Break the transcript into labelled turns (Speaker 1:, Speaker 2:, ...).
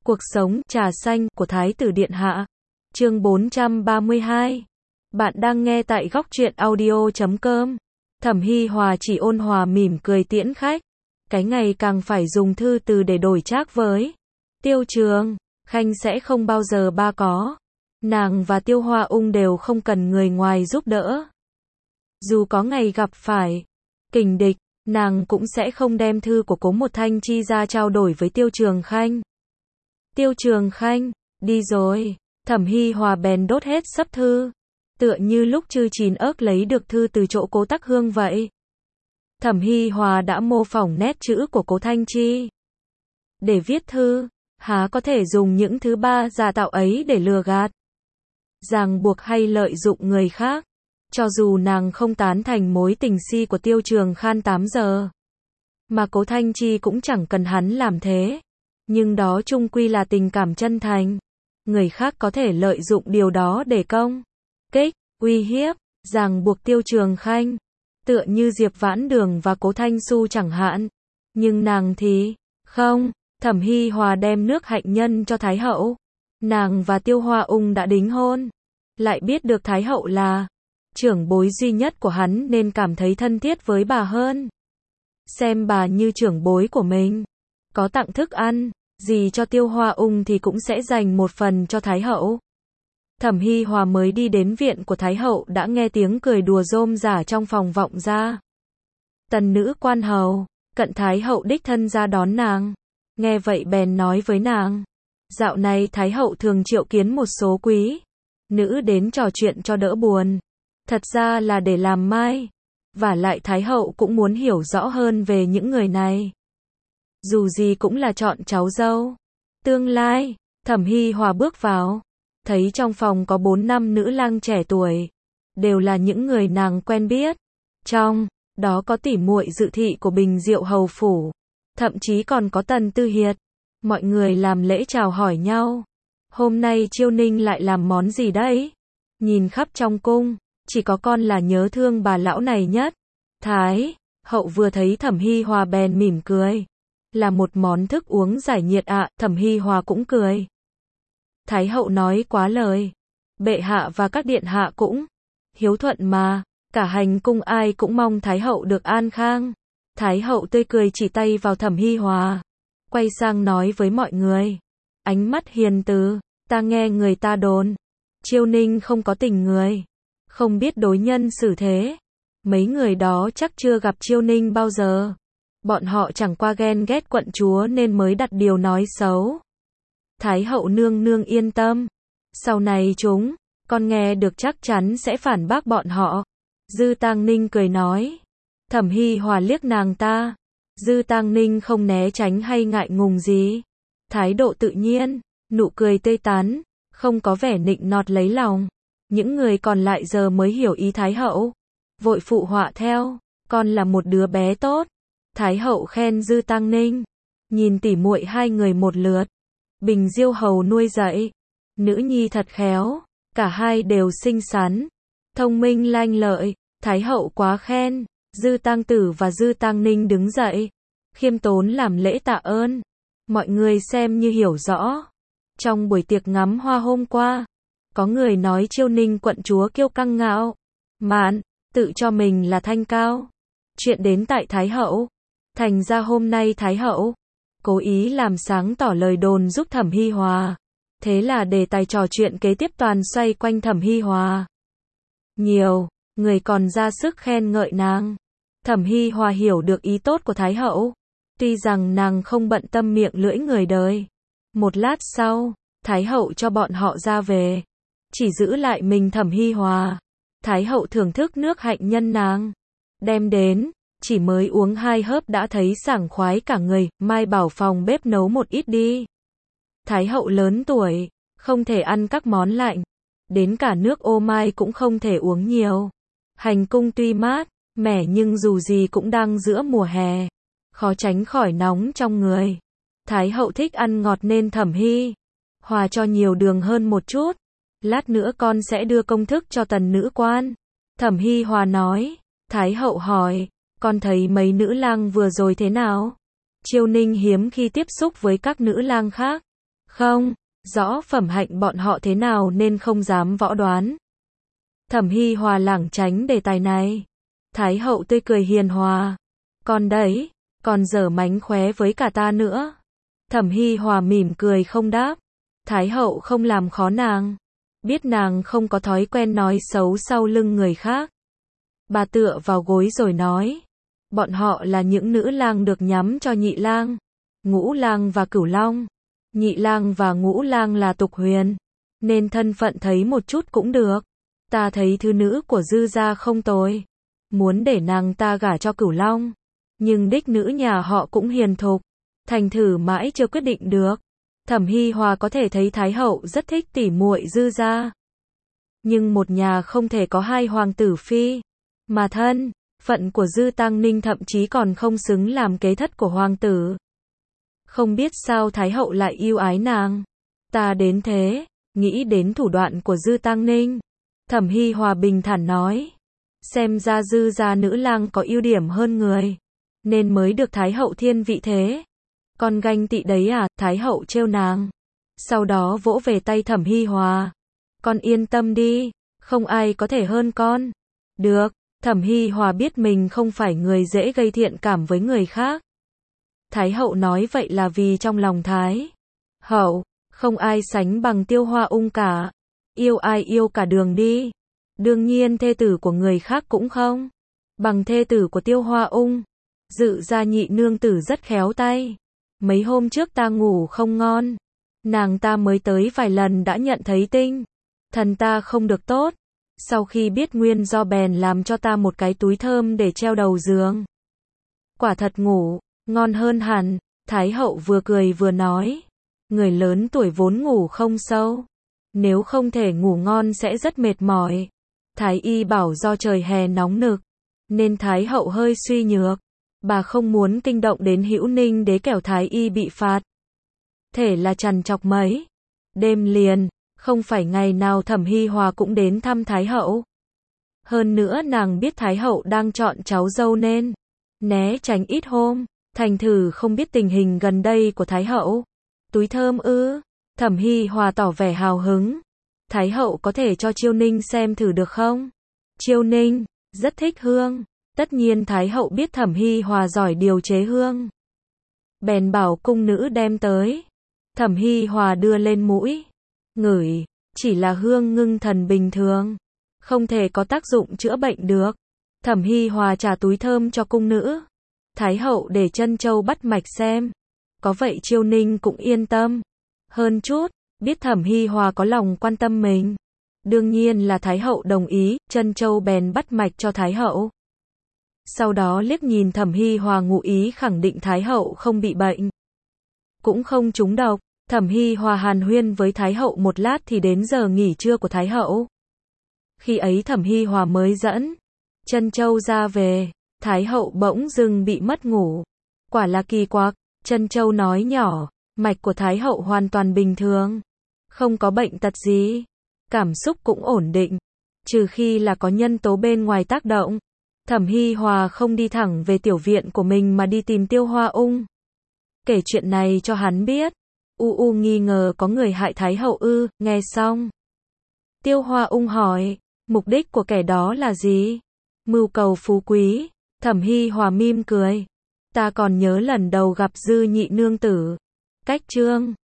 Speaker 1: Cuộc sống trà xanh của Thái tử Điện Hạ. Chương 432. Bạn đang nghe tại góc truyện audio.com. Thẩm Hi Hòa chỉ ôn hòa mỉm cười tiễn khách. Cái ngày càng phải dùng thư từ để đổi trác với Tiêu Trường Khanh sẽ không bao giờ ba có. Nàng và Tiêu Hoa Ung đều không cần người ngoài giúp đỡ. Dù có ngày gặp phải kình địch, nàng cũng sẽ không đem thư của Cố Một Thanh Chi ra trao đổi với Tiêu Trường Khanh. Tiêu Trường Khanh, đi rồi. Thẩm Hi Hòa bèn đốt hết sấp thư. Tựa như lúc Trư Chín Ớc lấy được thư từ chỗ Cố Tắc Hương vậy. Thẩm Hi Hòa đã mô phỏng nét chữ của Cố Thanh Chi để viết thư, há có thể dùng những thứ ba giả tạo ấy để lừa gạt, ràng buộc hay lợi dụng người khác. Cho dù nàng không tán thành mối tình si của Tiêu Trường Khan 8 giờ, mà Cố Thanh Chi cũng chẳng cần hắn làm thế. Nhưng đó chung quy là tình cảm chân thành. Người khác có thể lợi dụng điều đó để công kích, uy hiếp, ràng buộc Tiêu Trường Khanh. Tựa như Diệp Vãn Đường và Cố Thanh Xu chẳng hạn. Nhưng nàng thì không. Thẩm Hi Hòa đem nước hạnh nhân cho Thái hậu. Nàng và Tiêu Hoa Ung đã đính hôn. Lại biết được Thái hậu là trưởng bối duy nhất của hắn nên cảm thấy thân thiết với bà hơn. Xem bà như trưởng bối của mình. Có tặng thức ăn gì cho Tiêu Hoa Ung thì cũng sẽ dành một phần cho Thái hậu. Thẩm Hi Hòa mới đi đến viện của Thái hậu đã nghe tiếng cười đùa rôm rả trong phòng vọng ra. Tần nữ quan hầu, cận Thái hậu đích thân ra đón nàng. Nghe vậy bèn nói với nàng, dạo này Thái hậu thường triệu kiến một số quý nữ đến trò chuyện cho đỡ buồn. Thật ra là để làm mai. Vả lại Thái hậu cũng muốn hiểu rõ hơn về những người này. Dù gì cũng là chọn cháu dâu tương lai. Thẩm Hi Hòa bước vào, thấy trong phòng có 4-5 nữ lang trẻ tuổi, đều là những người nàng quen biết. Trong đó có tỷ muội Dự Thị của Bình Diệu hầu phủ, thậm chí còn có Tần Tư Hiệt. Mọi người làm lễ chào hỏi nhau. Hôm nay Chiêu Ninh lại làm món gì đấy? Nhìn khắp trong cung, chỉ có con là nhớ thương bà lão này nhất. Thái hậu vừa thấy Thẩm Hi Hòa bèn mỉm cười. Là một món thức uống giải nhiệt ạ. Thẩm Hi Hòa cũng cười. Thái hậu nói quá lời. Bệ hạ và các điện hạ cũng hiếu thuận mà. Cả hành cung ai cũng mong Thái hậu được an khang. Thái hậu tươi cười chỉ tay vào Thẩm Hi Hòa, quay sang nói với mọi người. Ánh mắt hiền từ, ta nghe người ta đồn Chiêu Ninh không có tình người, không biết đối nhân xử thế. Mấy người đó chắc chưa gặp Chiêu Ninh bao giờ. Bọn họ chẳng qua ghen ghét quận chúa nên mới đặt điều nói xấu. Thái hậu nương nương yên tâm. Sau này con nghe được chắc chắn sẽ phản bác bọn họ. Dư Tang Ninh cười nói. Thẩm Hi Hòa liếc nàng ta. Dư Tang Ninh không né tránh hay ngại ngùng gì. Thái độ tự nhiên, nụ cười tươi tắn, không có vẻ nịnh nọt lấy lòng. Những người còn lại giờ mới hiểu ý Thái hậu. Vội phụ họa theo. Con là một đứa bé tốt. Thái hậu khen Dư Tang Ninh. Nhìn tỉ muội hai người một lượt. Bình Diêu hầu nuôi dạy. Nữ nhi thật khéo. Cả hai đều xinh xắn, thông minh lanh lợi. Thái hậu quá khen. Dư Tang Tử và Dư Tang Ninh đứng dậy, khiêm tốn làm lễ tạ ơn. Mọi người xem như hiểu rõ. Trong buổi tiệc ngắm hoa hôm qua, có người nói Chiêu Ninh quận chúa kiêu căng ngạo mạn, tự cho mình là thanh cao. Chuyện đến tại Thái hậu. Thành ra hôm nay Thái hậu cố ý làm sáng tỏ lời đồn giúp Thẩm Hi Hòa. Thế là đề tài trò chuyện kế tiếp toàn xoay quanh Thẩm Hi Hòa. Nhiều người còn ra sức khen ngợi nàng. Thẩm Hi Hòa hiểu được ý tốt của Thái hậu. Tuy rằng nàng không bận tâm miệng lưỡi người đời. Một lát sau, Thái hậu cho bọn họ ra về. Chỉ giữ lại mình Thẩm Hi Hòa. Thái hậu thưởng thức nước hạnh nhân nàng đem đến. Chỉ mới uống 2 hớp đã thấy sảng khoái cả người. Mai bảo phòng bếp nấu một ít đi. Thái hậu lớn tuổi, không thể ăn các món lạnh. Đến cả nước ô mai cũng không thể uống nhiều. Hành cung tuy mát mẻ nhưng dù gì cũng đang giữa mùa hè, khó tránh khỏi nóng trong người. Thái hậu thích ăn ngọt nên Thẩm Hi Hòa cho nhiều đường hơn một chút. Lát nữa con sẽ đưa công thức cho Tần nữ quan. Thẩm Hi Hòa nói. Thái hậu hỏi, con thấy mấy nữ lang vừa rồi thế nào? Chiêu Ninh hiếm khi tiếp xúc với các nữ lang khác. Không, rõ phẩm hạnh bọn họ thế nào nên không dám võ đoán. Thẩm Hi Hòa lảng tránh đề tài này. Thái hậu tươi cười hiền hòa. Con đấy, còn giở mánh khóe với cả ta nữa. Thẩm Hi Hòa mỉm cười không đáp. Thái hậu không làm khó nàng. Biết nàng không có thói quen nói xấu sau lưng người khác. Bà tựa vào gối rồi nói. Bọn họ là những nữ lang được nhắm cho nhị lang, ngũ lang và cửu long. Nhị lang và ngũ lang là tục huyền, nên thân phận thấy một chút cũng được. Ta thấy thứ nữ của dư gia không tồi, muốn để nàng ta gả cho cửu long. Nhưng đích nữ nhà họ cũng hiền thục, thành thử mãi chưa quyết định được. Thẩm Hi Hòa có thể thấy Thái hậu rất thích tỉ muội dư gia. Nhưng một nhà không thể có hai hoàng tử phi, mà thân phận của Dư Tăng Ninh thậm chí còn không xứng làm kế thất của hoàng tử. Không biết sao Thái hậu lại yêu ái nàng. Ta đến thế, nghĩ đến thủ đoạn của Dư Tăng Ninh. Thẩm Hi Hòa bình thản nói. Xem ra Dư gia nữ lang có ưu điểm hơn người, nên mới được Thái hậu thiên vị thế. Con ganh tị đấy à, Thái hậu trêu nàng. Sau đó vỗ về tay Thẩm Hi Hòa. Con yên tâm đi, không ai có thể hơn con. Được. Thẩm Hi Hòa biết mình không phải người dễ gây thiện cảm với người khác. Thái hậu nói vậy là vì trong lòng Thái hậu, không ai sánh bằng Tiêu Hoa Ung cả. Yêu ai yêu cả đường đi. Đương nhiên thê tử của người khác cũng không bằng thê tử của Tiêu Hoa Ung. Dự gia nhị nương tử rất khéo tay. Mấy hôm trước ta ngủ không ngon, nàng ta mới tới vài lần đã nhận thấy tinh thần ta không được tốt. Sau khi biết nguyên do bèn làm cho ta một cái túi thơm để treo đầu giường. Quả thật ngủ ngon hơn hẳn. Thái hậu vừa cười vừa nói. Người lớn tuổi vốn ngủ không sâu, nếu không thể ngủ ngon sẽ rất mệt mỏi. Thái y bảo do trời hè nóng nực, nên Thái hậu hơi suy nhược. Bà không muốn kinh động đến Hữu Ninh đế kẻo Thái y bị phạt. Thể là trằn trọc mấy đêm liền. Không phải ngày nào Thẩm Hi Hòa cũng đến thăm Thái hậu. Hơn nữa nàng biết Thái hậu đang chọn cháu dâu nên né tránh ít hôm, thành thử không biết tình hình gần đây của Thái hậu. Túi thơm ư? Thẩm Hi Hòa tỏ vẻ hào hứng. Thái hậu có thể cho Chiêu Ninh xem thử được không? Chiêu Ninh rất thích hương. Tất nhiên Thái hậu biết Thẩm Hi Hòa giỏi điều chế hương, bèn bảo cung nữ đem tới. Thẩm Hi Hòa đưa lên mũi ngửi, chỉ là hương ngưng thần bình thường, không thể có tác dụng chữa bệnh được. Thẩm Hi Hòa trả túi thơm cho cung nữ. Thái hậu để Trân Châu bắt mạch xem. Có vậy Chiêu Ninh cũng yên tâm hơn chút, biết Thẩm Hi Hòa có lòng quan tâm mình. Đương nhiên là Thái hậu đồng ý, Trân Châu bèn bắt mạch cho Thái hậu. Sau đó liếc nhìn Thẩm Hi Hòa ngụ ý khẳng định Thái hậu không bị bệnh, cũng không trúng độc. Thẩm Hi Hòa hàn huyên với Thái hậu một lát thì đến giờ nghỉ trưa của Thái hậu. Khi ấy Thẩm Hi Hòa mới dẫn Trân Châu ra về. Thái hậu bỗng dưng bị mất ngủ. Quả là kỳ quặc. Trân Châu nói nhỏ, mạch của Thái hậu hoàn toàn bình thường, không có bệnh tật gì, cảm xúc cũng ổn định, trừ khi là có nhân tố bên ngoài tác động. Thẩm Hi Hòa không đi thẳng về tiểu viện của mình mà đi tìm Tiêu Hoa Ung, kể chuyện này cho hắn biết. Nghi ngờ có người hại Thái hậu ư? Nghe xong, Tiêu Hoa Ung hỏi, mục đích của kẻ đó là gì? Mưu cầu phú quý. Thẩm Hi Hòa mỉm cười. Ta còn nhớ lần đầu gặp Dư nhị nương tử, cách chương